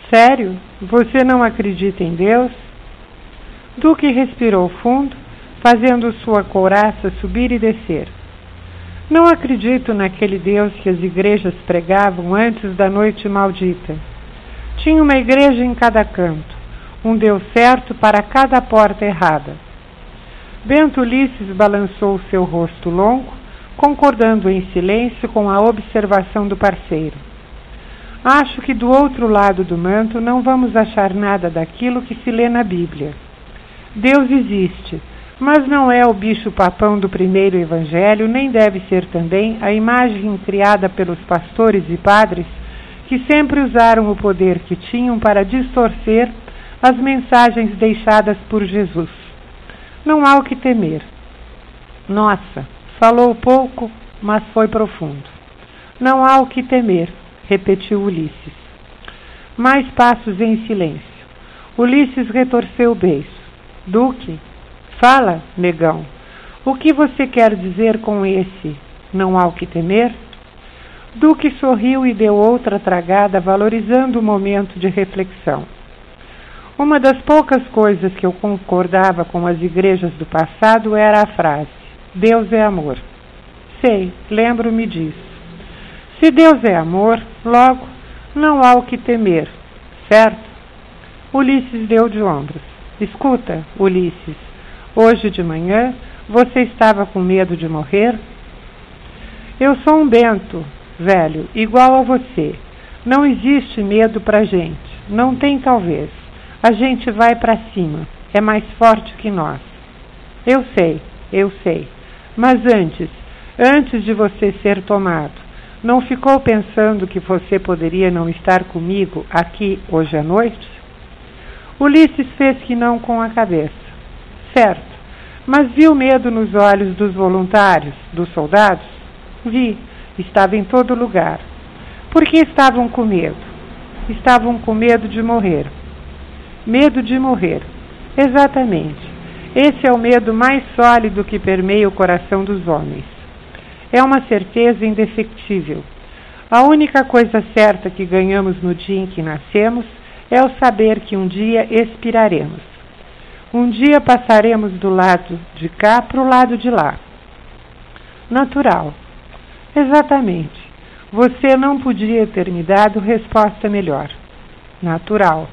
Sério? Você não acredita em Deus? Duque respirou fundo, fazendo sua couraça subir e descer. Não acredito naquele Deus que as igrejas pregavam antes da noite maldita. Tinha uma igreja em cada canto, um Deus certo para cada porta errada. Bento Ulisses balançou seu rosto longo, concordando em silêncio com a observação do parceiro. Acho que do outro lado do manto não vamos achar nada daquilo que se lê na Bíblia. Deus existe, mas não é o bicho-papão do primeiro evangelho, nem deve ser também a imagem criada pelos pastores e padres que sempre usaram o poder que tinham para distorcer as mensagens deixadas por Jesus. Não há o que temer. Nossa, falou pouco, mas foi profundo. Não há o que temer, repetiu Ulisses. Mais passos em silêncio. Ulisses retorceu o beiço. Duque, fala, negão. O que você quer dizer com esse não há o que temer? Duque sorriu e deu outra tragada, valorizando o momento de reflexão. Uma das poucas coisas que eu concordava com as igrejas do passado era a frase: Deus é amor. Sei, lembro-me disso. Se Deus é amor, logo, não há o que temer, certo? Ulisses deu de ombros. Escuta, Ulisses, hoje de manhã você estava com medo de morrer? Eu sou um Bento, velho, igual a você. Não existe medo pra gente. Não tem talvez. A gente vai pra cima. É mais forte que nós. Eu sei. Mas antes de você ser tomado, não ficou pensando que você poderia não estar comigo aqui hoje à noite? Ulisses fez que não com a cabeça. Certo, mas viu medo nos olhos dos voluntários, dos soldados? Vi, estava em todo lugar. Por que estavam com medo? Estavam com medo de morrer. Medo de morrer. Exatamente. Esse é o medo mais sólido que permeia o coração dos homens. É uma certeza indefectível. A única coisa certa que ganhamos no dia em que nascemos é o saber que um dia expiraremos. Um dia passaremos do lado de cá para o lado de lá. Natural. Exatamente. Você não podia ter me dado resposta melhor. Natural.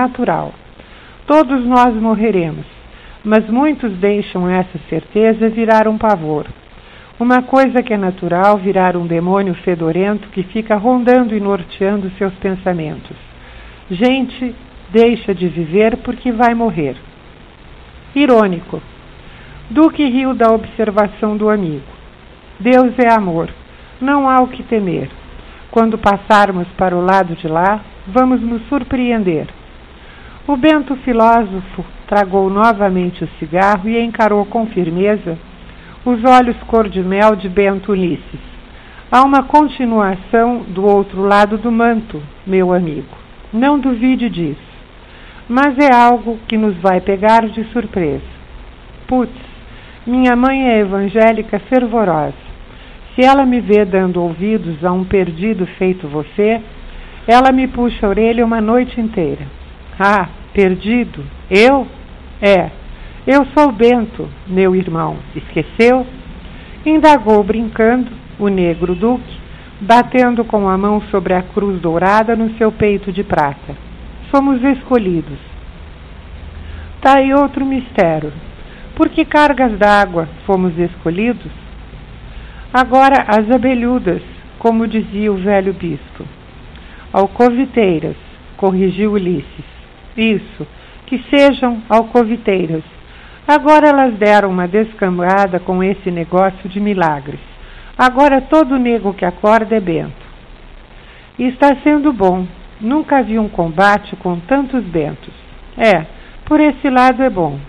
Todos nós morreremos, mas muitos deixam essa certeza virar um pavor. Uma coisa que é natural virar um demônio fedorento que fica rondando e norteando seus pensamentos. Gente deixa de viver porque vai morrer. Irônico. Duque riu da observação do amigo. Deus é amor. Não há o que temer. Quando passarmos para o lado de lá, vamos nos surpreender. O Bento filósofo tragou novamente o cigarro e encarou com firmeza os olhos cor-de-mel de Bento Ulisses. Há uma continuação do outro lado do manto, meu amigo. Não duvide disso. Mas é algo que nos vai pegar de surpresa. Putz, minha mãe é evangélica fervorosa. Se ela me vê dando ouvidos a um perdido feito você, ela me puxa a orelha uma noite inteira. Ah, perdido? Eu? Eu sou Bento, meu irmão. Esqueceu? Indagou brincando o negro Duque, batendo com a mão sobre a cruz dourada no seu peito de prata. Somos escolhidos. Tá aí outro mistério. Por que cargas d'água fomos escolhidos? Agora as abelhudas, como dizia o velho bispo. Alcoviteiras, corrigiu Ulisses. Isso, que sejam alcoviteiras. Agora elas deram uma descambada com esse negócio de milagres. Agora todo nego que acorda é Bento. E está sendo bom. Nunca vi um combate com tantos Bentos. Por esse lado é bom.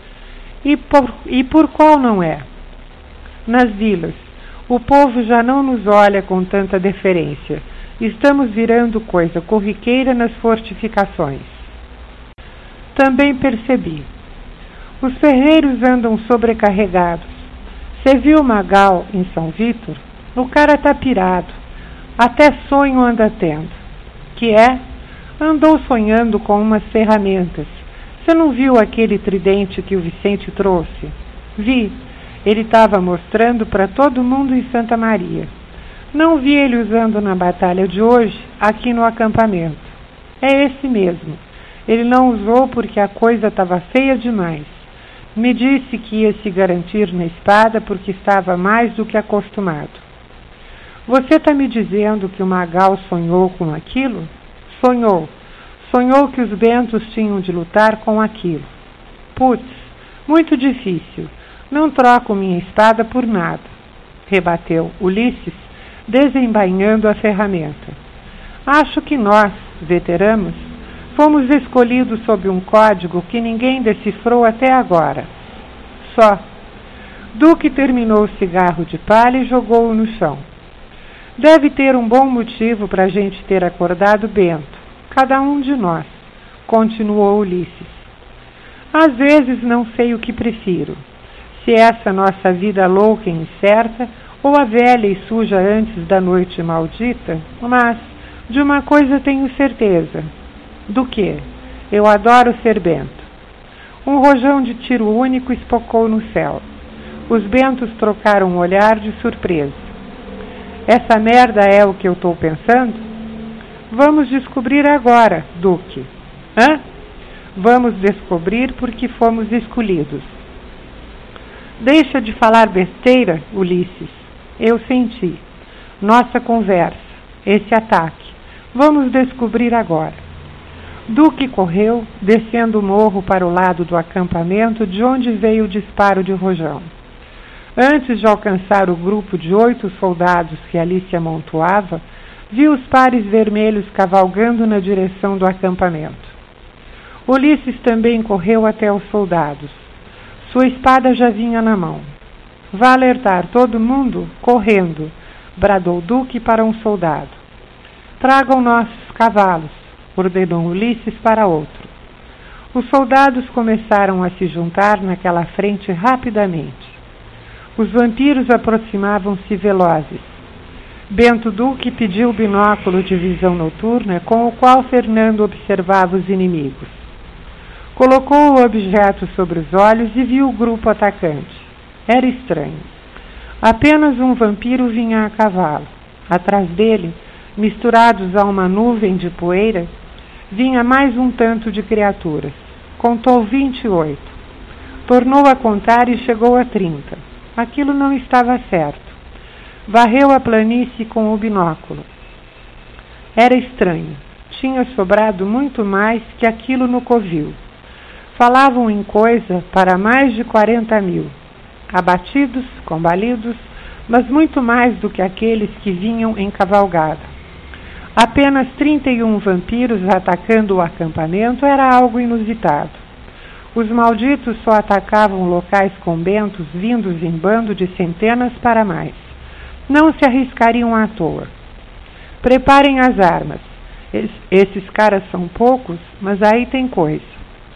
E por qual não é? Nas vilas, o povo já não nos olha com tanta deferência. Estamos virando coisa corriqueira nas fortificações. Também percebi. Os ferreiros andam sobrecarregados. Você viu o Magal em São Vítor? O cara tá pirado. Até sonho anda tendo. Que é? Andou sonhando com umas ferramentas. Você não viu aquele tridente que o Vicente trouxe? Vi. Ele estava mostrando para todo mundo em Santa Maria. Não vi ele usando na batalha de hoje, aqui no acampamento. É esse mesmo. Ele não usou porque a coisa estava feia demais. Me disse que ia se garantir na espada porque estava mais do que acostumado. Você está me dizendo que o Magal sonhou com aquilo? Sonhou. Sonhou que os bentos tinham de lutar com aquilo. Putz, muito difícil. Não troco minha espada por nada, rebateu Ulisses, desembainhando a ferramenta. Acho que nós, veteranos, fomos escolhidos sob um código que ninguém decifrou até agora. Só. Duque terminou o cigarro de palha e jogou-o no chão. Deve ter um bom motivo para a gente ter acordado Bento, cada um de nós, continuou Ulisses. Às vezes não sei o que prefiro, se essa nossa vida louca e incerta ou a velha e suja antes da noite maldita, mas de uma coisa tenho certeza. Do quê? Eu adoro ser Bento. Um rojão de tiro único espocou no céu. Os bentos trocaram um olhar de surpresa. Essa merda é o que eu estou pensando? Vamos descobrir agora, Duque. Hã? Vamos descobrir porque fomos escolhidos. Deixa de falar besteira, Ulisses. Eu senti. Nossa conversa, esse ataque. Vamos descobrir agora. Duque correu, descendo o morro para o lado do acampamento de onde veio o disparo de rojão. Antes de alcançar o grupo de 8 soldados que ali se amontoava, viu os pares vermelhos cavalgando na direção do acampamento. Ulisses também correu até os soldados. Sua espada já vinha na mão. Vá alertar todo mundo, correndo, bradou Duque para um soldado. Tragam nossos cavalos, ordenou Ulisses para outro. Os soldados começaram a se juntar naquela frente rapidamente. Os vampiros aproximavam-se velozes. Bento Duque pediu o binóculo de visão noturna com o qual Fernando observava os inimigos. Colocou o objeto sobre os olhos e viu o grupo atacante. Era estranho. Apenas um vampiro vinha a cavalo. Atrás dele, misturados a uma nuvem de poeira, vinha mais um tanto de criaturas. Contou 28. Tornou a contar e chegou a 30. Aquilo não estava certo. Varreu a planície com o binóculo. Era estranho. Tinha sobrado muito mais que aquilo no covil. Falavam em coisa para mais de 40.000. Abatidos, combalidos, mas muito mais do que aqueles que vinham em cavalgada. Apenas 31 vampiros atacando o acampamento era algo inusitado. Os malditos só atacavam locais com bentos vindos em bando de centenas para mais. Não se arriscariam à toa. Preparem as armas. Esses caras são poucos, mas aí tem coisa.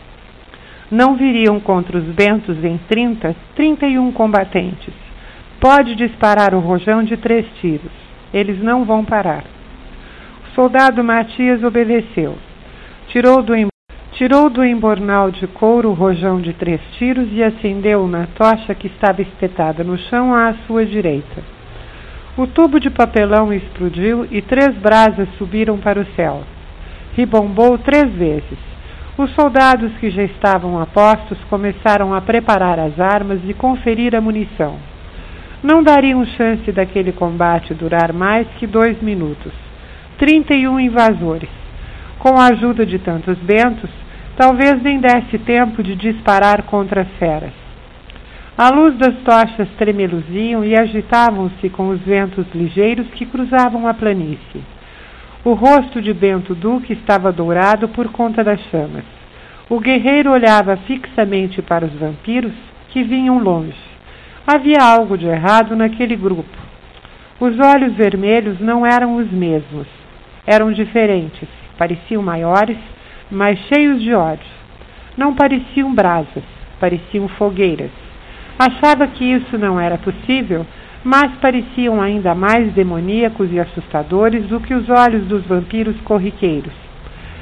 Não viriam contra os bentos em 31 combatentes. Pode disparar o rojão de 3 tiros. Eles não vão parar. O soldado Matias obedeceu. Tirou do embornal de couro o rojão de 3 tiros e acendeu-o na tocha que estava espetada no chão à sua direita. O tubo de papelão explodiu e 3 brasas subiram para o céu. Ribombou 3 vezes. Os soldados que já estavam a postos começaram a preparar as armas e conferir a munição. Não dariam chance daquele combate durar mais que 2 minutos. 31 invasores. Com a ajuda de tantos bentos, talvez nem desse tempo de disparar contra as feras. A luz das tochas tremeluziam e agitavam-se com os ventos ligeiros que cruzavam a planície. O rosto de Bento Duque estava dourado por conta das chamas. O guerreiro olhava fixamente para os vampiros, que vinham longe. Havia algo de errado naquele grupo. Os olhos vermelhos não eram os mesmos. Eram diferentes, pareciam maiores, mas cheios de ódio. Não pareciam brasas, pareciam fogueiras. Achava que isso não era possível, mas pareciam ainda mais demoníacos e assustadores do que os olhos dos vampiros corriqueiros.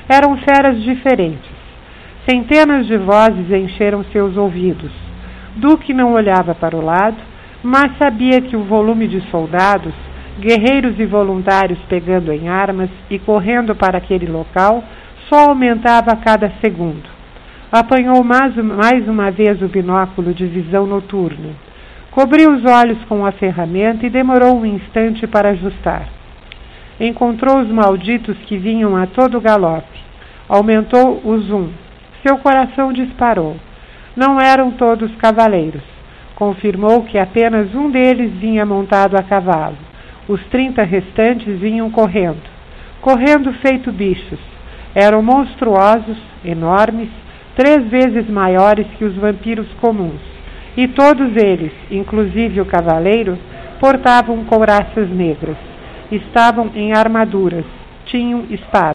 Eram feras diferentes. Centenas de vozes encheram seus ouvidos. Duque não olhava para o lado, mas sabia que o volume de soldados, guerreiros e voluntários pegando em armas e correndo para aquele local, só aumentava a cada segundo. Apanhou mais uma vez o binóculo de visão noturna. Cobriu os olhos com a ferramenta e demorou um instante para ajustar. Encontrou os malditos que vinham a todo galope. Aumentou o zoom. Seu coração disparou. Não eram todos cavaleiros. Confirmou que apenas um deles vinha montado a cavalo. Os 30 restantes vinham correndo. Correndo feito bichos. Eram monstruosos, enormes, 3 vezes maiores que os vampiros comuns. E todos eles, inclusive o cavaleiro, portavam couraças negras. Estavam em armaduras, tinham espadas.